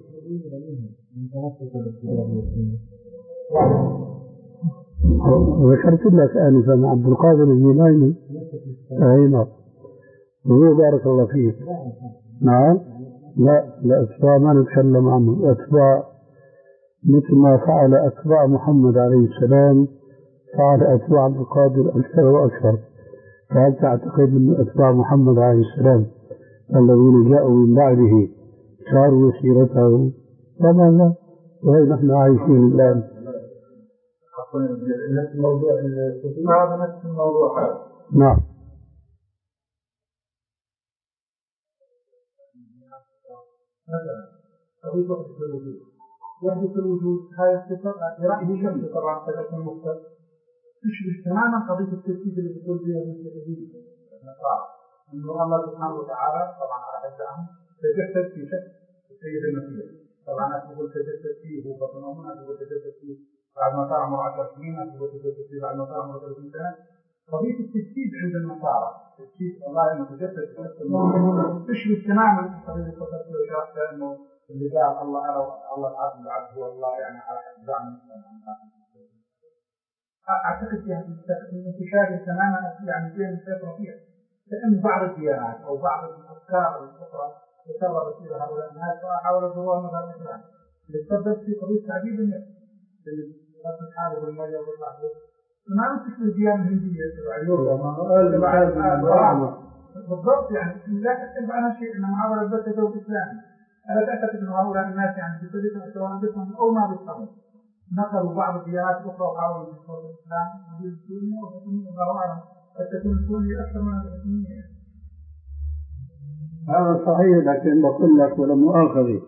ذكرت لك آنفا عبد القادر الجيلاني، أين هو بارك الله فيك. نعم، لا الأتباع ما نتكلم عنه، الأتباع مثل ما فعل أتباع محمد عليه السلام فعل أتباع عبد القادر أكثر وأكثر. فهل تعتقد أن أتباع محمد عليه السلام الذين جاءوا من بعده صاروا سيرته؟ طبعا لا، وهي نحن عايشين الآن. نفس الموضوع هذا نفس الموضوع هذا. نعم. مثلا قضية وحدة الوجود، وحدة الوجود هاي الصفة برأيه شمس طبعا قد تكون مختلف، تشبه تماما قضية التركيز اللي بتقول فيها ابن كثير النصارى، إنه الله سبحانه وتعالى طبعا على حدهم تجسد في شكل السيد المسيح. طبعا أنا تقول تجسد فيه هو بطن أمه، أنا تقول تجسد فيه بعد ما صار عمره عشر سنين، أنا تقول تجسد فيه بعد ما صار عمره ثلاثين سنة. قضية التجسيد عند النصارى، تجسيد الله إنه تجسد في شكل المسيح تشبه تماما قضية التصرف وشرحتها إنه اللي قال الله أنا الله العبد العبد هو الله، يعني على حد زعم أعتقد يعني انتشار تماما يعني بين الفكرة فيها، لأن بعض الديانات أو بعض الأفكار الأخرى تسربت إلى هؤلاء الناس وحاولوا ظهور مذهب الإسلام اللي تسبب في قضية تعذيب النفس اللي غسل حاله بالمية والرحمة، ما نمسك الديانة الهندية تبع اليوغا بالضبط. يعني لا تكتب عنها شيء إن محاولة بس تزوج إسلامي. أنا تعتقد أن هؤلاء الناس يعني بسبب سواء بسهم أو ما بسهم نقلوا بعض الديانات الأخرى وحاولوا يدخلوا الإسلام ودين السنة وتكون الله أعلم قد تكون السنة أكثر من السنية. هذا صحيح، لكن بقول لك ولا مؤاخذة،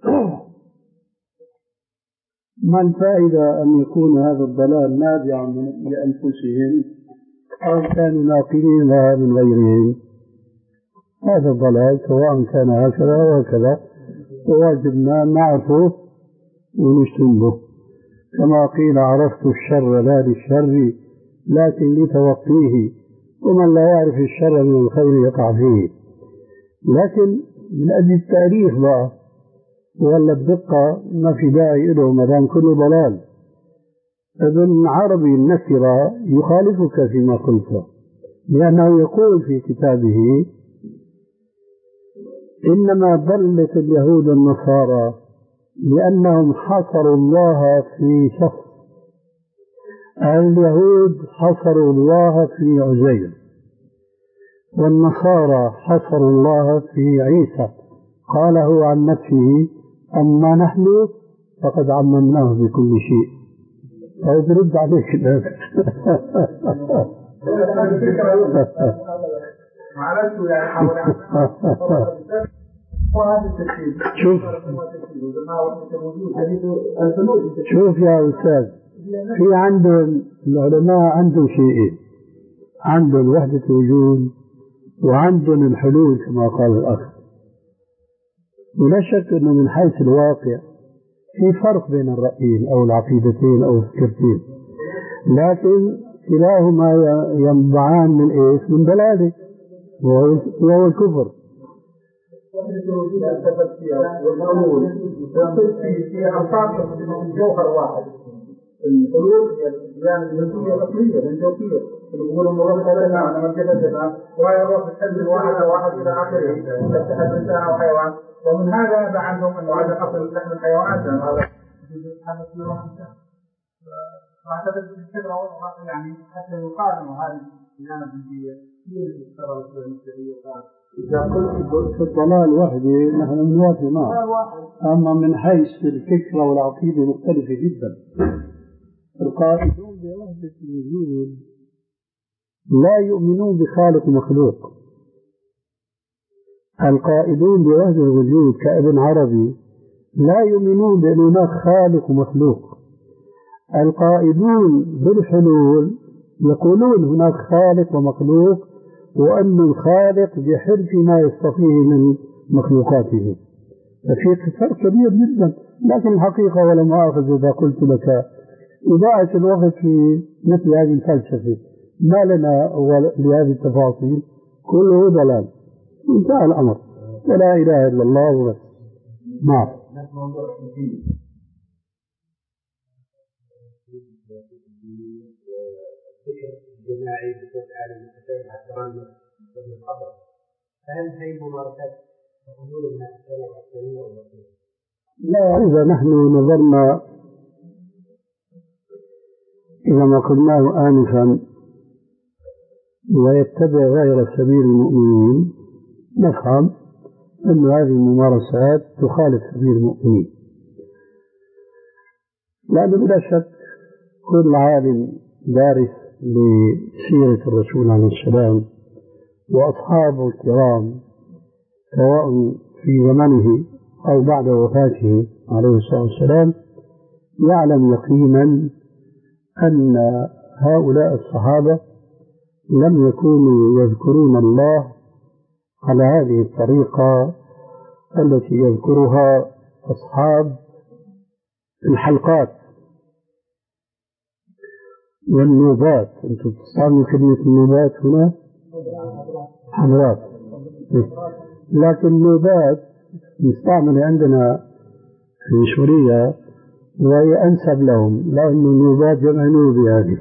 ما الفائدة أن يكون هذا الضلال نابعا من أنفسهم أو كانوا ناقلينها من غيرهم؟ هذا الضلال سواء كان هكذا أو هكذا وواجبنا نعرفه ونجتنبه، كما قيل عرفت الشر لا للشر لكن لتوقيه ومن لا يعرف الشر من الخير يقع فيه. لكن من أجل التاريخ بقى ولا الدقة ما في داعي له ما دام كله ضلال. ابن عربي النكرة يخالفك فيما قلته، لأنه يقول في كتابه إنما ضلت اليهود والنصارى لأنهم حصروا الله في شخص. اليهود حصروا الله في عزير، والنصارى حصروا الله في عيسى. قاله عن نفسه أما نحن فقد عممناه بكل شيء. أو برد عليك الآن. شوف شوف يا أستاذ، في عندهم العلماء عندهم شيئين، عندهم وحدة الوجود وعندهم الحلول كما قال الأخ. ولا شك أنه من حيث الواقع في فرق بين الرأيين أو العقيدتين أو الفكرتين، لكن كلاهما ينبعان من إيش؟ من ضلاله وهو الكفر. وحدة الوجود التفت فيها والحلول في ألفاظ من جوهر واحد. الحلول يعني الجنسية الأصلية الجنسية يقول الله تعالى أنا من جسدنا وهي الروح تحمل واحد واحد إلى آخره تتحد إنسان أو حيوان. ومن هذا عندهم أنه هذا أصل لحم الحيوانات هذا هذا في روح الإنسان. فأعتقد الفكرة يعني حتى يقارنوا هذه الديانة الجنسية هي اللي تشتغل في المسيحية. إذا قلت في الضلال وحده نحن نوافق معه، أما من حيث الفكرة والعقيدة مختلفة جدا. القائلون بوحدة الوجود لا يؤمنون بخالق مخلوق. القائلون بوحدة الوجود كابن عربي لا يؤمنون بأن هناك خالق ومخلوق. القائلون بالحلول يقولون هناك خالق ومخلوق، وأن الخالق بحرف ما يستطيع من مخلوقاته. ففي فرق كبير جدا. لكن الحقيقة ولا مؤاخذة إذا قلت لك إضاعة الوقت في مثل هذه الفلسفة ما لنا لهذه التفاصيل، كله ضلال. انتهى الأمر، ولا إله إلا الله وبس. نعم. الجماعي بصوت عالي المتفاهم على الترنم في القبر، فهل هي ممارسات حلول الناس العقلية والمسلمين؟ لا، إذا نحن نظرنا إلى ما قلناه آنفا ويتبع غير سبيل المؤمنين نفهم أن هذه الممارسات تخالف سبيل المؤمنين، لأن بلا شك كل عالم دارس لسيرة الرسول عليه السلام وأصحابه الكرام سواء في زمنه أو بعد وفاته عليه الصلاة والسلام يعلم يقينا أن هؤلاء الصحابة لم يكونوا يذكرون الله على هذه الطريقة التي يذكرها أصحاب الحلقات والنوبات. أنتم تستعملوا كلمة النوبات هنا حضرات، لكن النوبات نستعمل عندنا في سوريا وهي أنسب لهم، لأن النوبات جمع نوبي هذه.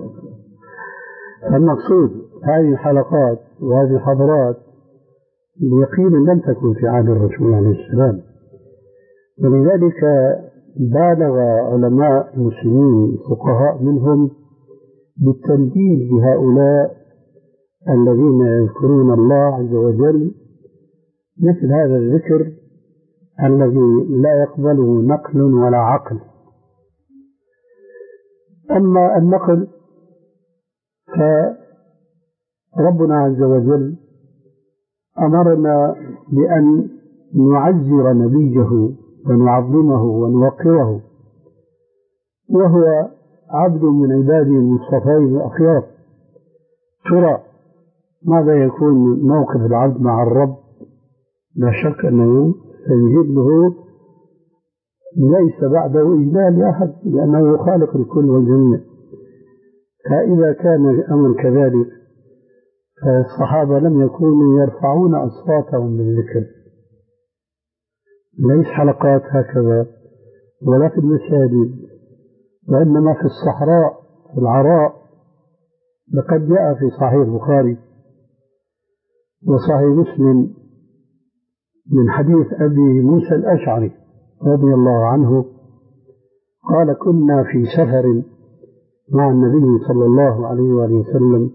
المقصود هذه الحلقات وهذه الحضارات بيقينا لم تكن في عهد الرسول عليه السلام، ولذلك بالغ علماء المسلمين فقهاء منهم بالتنديد بهؤلاء الذين يذكرون الله عز وجل مثل هذا الذكر الذي لا يقبله نقل ولا عقل. أما النقل فربنا عز وجل أمرنا بأن نعزر نبيه ونعظمه ونوقره، وهو عبد من عباده المصطفين الأخيار. ترى ماذا يكون موقف العبد مع الرب؟ لا شك أنه سيجد له ليس بعده إجلال أحد، لأنه خالق الكل والجميع. فإذا كان الأمر كذلك فالصحابة لم يكونوا يرفعون أصواتهم بالذكر، ليس حلقات هكذا ولا في المساجد، وإنما في الصحراء في العراء. لقد جاء في صحيح البخاري وصحيح مسلم من حديث أبي موسى الأشعري رضي الله عنه قال: كنا في سفر مع النبي صلى الله عليه وآله وسلم،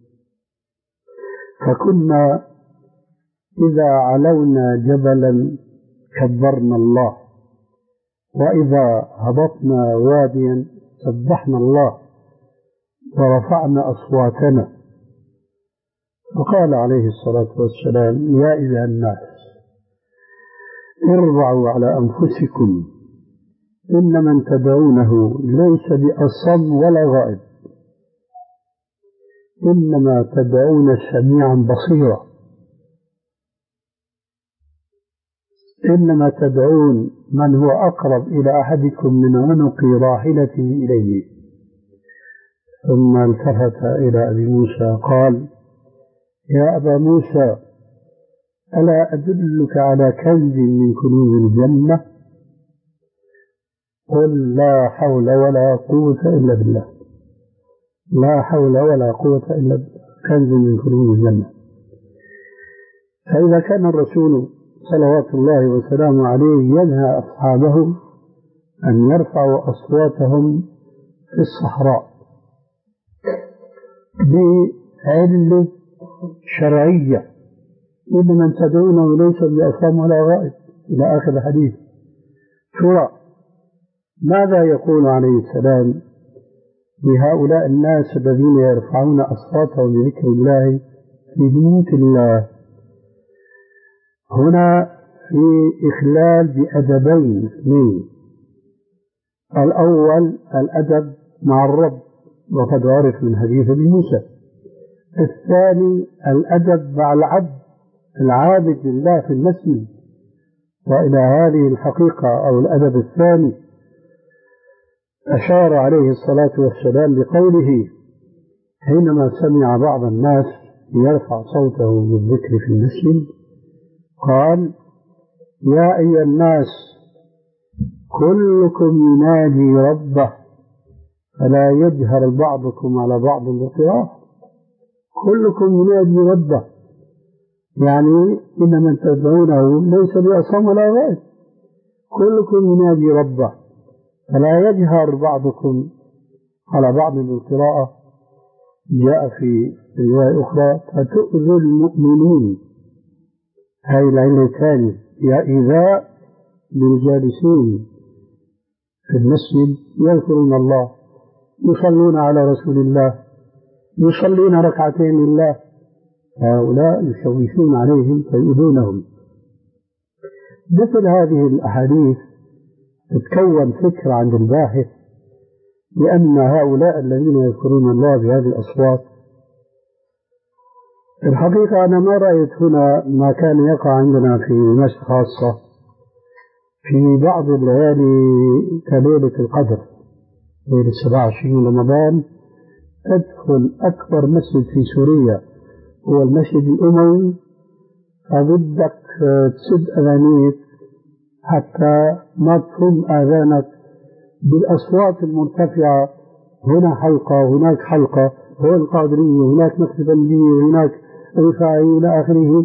فكنا إذا علونا جبلا كبرنا الله، وإذا هبطنا واديا سبحنا الله ورفعنا أصواتنا. وقال عليه الصلاة والسلام: يا أيها الناس اربعوا على أنفسكم، إن من تدعونه ليس بأصم ولا غائب، إنما تدعون سميعا بصيرا، إنما تدعون من هو أقرب إلى أحدكم من عنق راحلته إليه. ثم التفت إلى أبي موسى قال: يا أبا موسى، ألا أدلك على كنز من كنوز الجنة؟ قل: لا حول ولا قوة إلا بالله. لا حول ولا قوة إلا بالله، كنز من كنوز الجنة. فإذا كان الرسول صلوات الله وسلامه عليه ينهى أصحابه أن يرفعوا أصواتهم في الصحراء بعلة شرعية، إن من تدعونه ليس بأصم ولا غائب، إلى آخر الحديث. ترى ماذا يقول عليه السلام لهؤلاء الناس الذين يرفعون أصواتهم بذكر الله في بيوت الله؟ هنا في إخلال بأدبين اثنين: الأول الأدب مع الرب، وقد عرف من حديث ابن موسى. الثاني الأدب مع العبد العابد لله في المسجد. وإلى هذه الحقيقة أو الأدب الثاني أشار عليه الصلاة والسلام بقوله حينما سمع بعض الناس يرفع صوته بالذكر في المسجد، قال: يا أيها الناس كلكم ينادي ربه فلا يجهر بعضكم على بعض بالقراءة. كلكم ينادي ربه، يعني إن من تدعونه ليس بأصم ولا غائب، كلكم ينادي ربه فلا يجهر بعضكم على بعض بالقراءة. جاء في رواية أخرى: فتؤذوا المؤمنين. هذه العلة الثانية، يا إيذاء للجالسين في المسجد يذكرون الله، يصلون على رسول الله، يصلون ركعتين لله، هؤلاء يشوشون عليهم فيؤذونهم. مثل هذه الأحاديث تتكون فكرة عند الباحث بأن هؤلاء الذين يذكرون الله بهذه الأصوات، الحقيقة أنا ما رأيت هنا ما كان يقع عندنا في مصر خاصة في بعض الليالي كليلة القدر، ليلة سبعة وعشرين رمضان، أدخل أكبر مسجد في سوريا هو المسجد الأموي، فبدك تسد أذانيك حتى ما تفهم آذانك بالأصوات المرتفعة، هنا حلقة هناك حلقة، هنا القادرية هناك نقشبندية هناك رفاعي إلى آخره.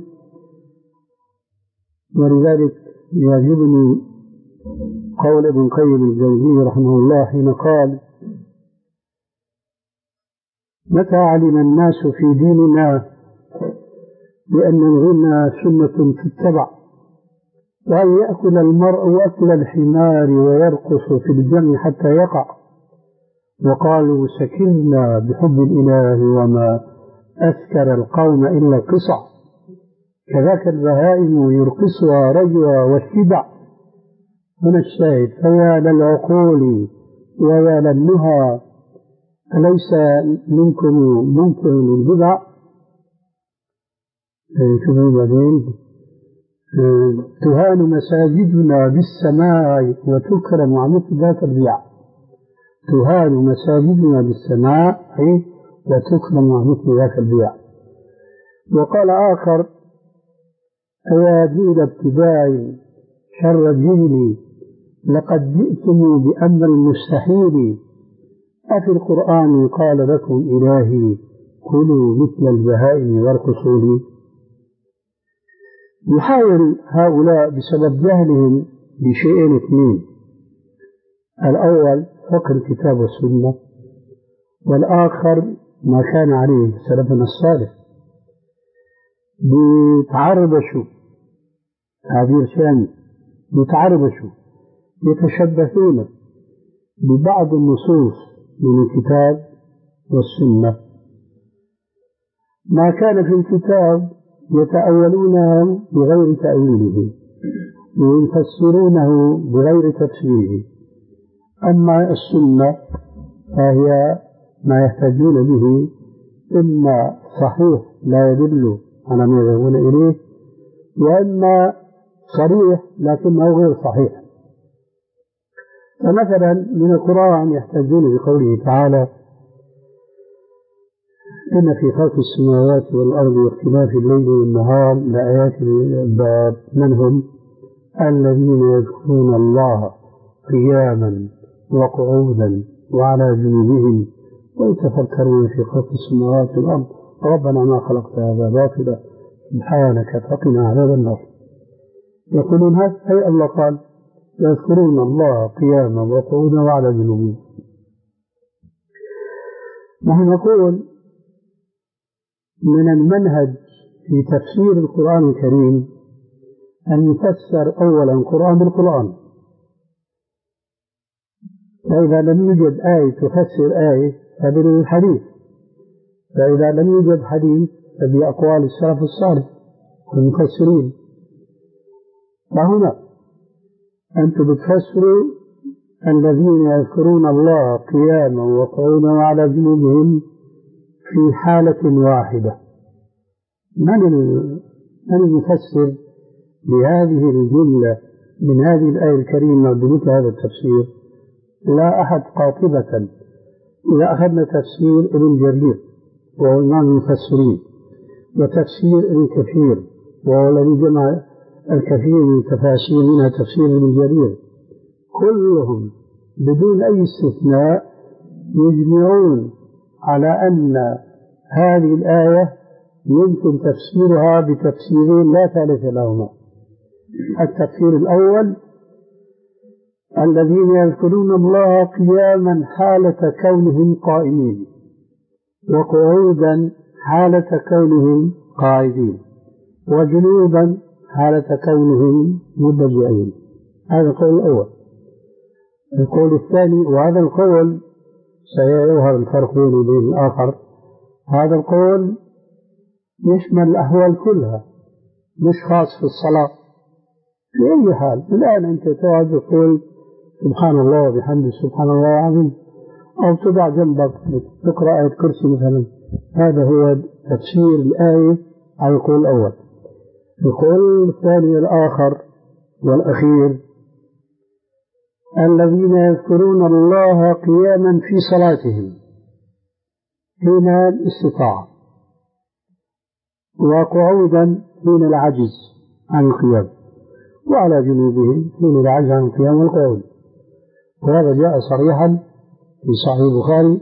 ولذلك يعجبني قول ابن قيم الجوزي رحمه الله حين قال: متى علم الناس في ديننا بأن الغنى سنة تتبع، وأن يأكل المرء أكل الحمار ويرقص في الجمع حتى يقع، وقالوا سكرنا بحب الإله وما أسكر القوم إلا القصع، كذاك البهائم يرقصها رجوى والشبع. هنا الشاهد: فيا للعقول ويا للنهى، أليس منكم ممكن البدع؟ شوفوا بعدين: تهان مساجدنا بالسماء وتكرم عن مثل ذات الرياع. تهان مساجدنا بالسماء وتكرم عن مثل ذات الرياع. وقال آخر: أيا جيل ابتداء شر جيلي لقد جئتم بأمر مستحيل، أفي القرآن قال لكم إلهي كلوا مثل البهائم وارقصوا لي. يحاول هؤلاء بسبب جهلهم بشيئين اثنين: الأول فقه الكتاب والسنة، والآخر ما كان عليه سلفنا الصالح. بيتعربشوا تعبير ثاني، بيتعربشوا يتشبثون ببعض النصوص من الكتاب والسنة، ما كان في الكتاب يتأولونه بغير تأويله ويفسرونه بغير تفسيره، أما السنة فهي ما يحتاجون به إما صحيح لا يدل على ما يذهبون إليه، وإما صريح لكنه غير صحيح. فمثلا من القرآن يحتاجون بقوله تعالى: إن في خلق السماوات والأرض واختلاف الليل والنهار لآيات لأولي الألباب. من هم؟ الذين يذكرون الله قياما وقعودا وعلى جنوبهم ويتفكرون في خلق السماوات والأرض ربنا ما خلقت هذا باطلا سبحانك فقنا عذاب النار. يقولون هذا أي الله قال يذكرون الله قياما وقعودا وعلى جنوبهم. نحن نقول من المنهج في تفسير القرآن الكريم أن يفسر أولا القرآن بالقرآن، فإذا لم يوجد آية تفسر آية فبالحديث، فإذا لم يوجد حديث فبأقوال السلف الصالح المفسرين. فهنا أنتم بتفسروا الذين يذكرون الله قياما وقعودا وعلى جنوبهم في حالة واحدة. من من المفسر لهذه الجملة من هذه الآية الكريمة بمثل هذا التفسير؟ لا أحد قاطبة. إذا أخذنا تفسير ابن جرير وهو إمام المفسرين، وتفسير ابن كثير وهو الذي جمع الكثير من التفاسير منها تفسير ابن جرير، كلهم بدون أي استثناء يجمعون على أن هذه الآية يمكن تفسيرها بتفسيرين لا ثالث لهما. التفسير الأول: الذين يذكرون الله قياما حالة كونهم قائمين، وقعودا حالة كونهم قاعدين، وجنوبا حالة كونهم مضجعين. هذا القول الأول. القول الثاني، وهذا القول سيظهر الفرق بينه وبين الآخر، هذا القول يشمل الأحوال كلها مش خاص في الصلاة، في أي حال. الآن أنت تقعد تقول سبحان الله وبحمده سبحان الله العظيم، أو تضع جنبك تقرأ آية كرسي مثلا، هذا هو تفسير الآية على القول الأول. القول الثاني الآخر والأخير: الذين يذكرون الله قياما في صلاتهم حين الاستطاعة، وقعودا حين العجز عن القيام، وعلى جنوبهم حين العجز عن القيام والقعود. وهذا جاء صريحا في صحيح البخاري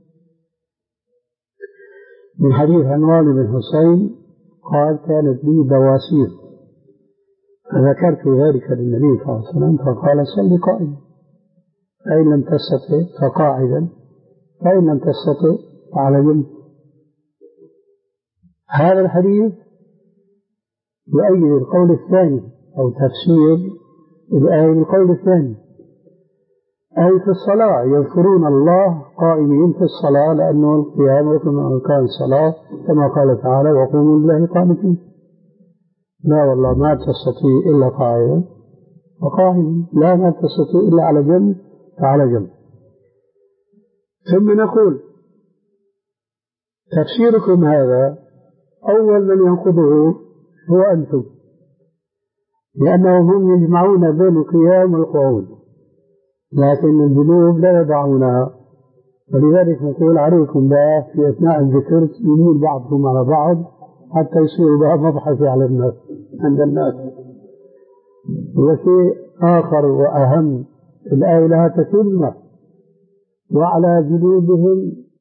من حديث عمران بن حسين قال: كانت لي بواسير فذكرت ذلك للنبي صلى الله عليه وسلم فقال: صل قائما، فإن لم تستطع فقاعدا، فإن لم تستطع فعلى جنب. هذا الحديث يؤيد القول الثاني أو تفسير الآية بالقول الثاني، أي في الصلاة يذكرون الله قائمين في الصلاة، لأنه القيام ركن من أركان الصلاة كما قال تعالى: وقوموا لله قانتين. لا والله ما تستطيع إلا قائما وقائما، لا ما تستطيع إلا على جنب فعلى جنب. ثم نقول تفسيركم هذا أول من ينقضه هو أنتم، لأنهم هم يجمعون بين القيام والقعود، لكن الجنوب لا يضعونها. ولذلك نقول عليكم بقى في أثناء الذكر يميل بعضهم على بعض حتى يصير بها مبحث على الناس عند الناس. وشيء آخر وأهم، الآية لها تتمة وعلى جنوبهم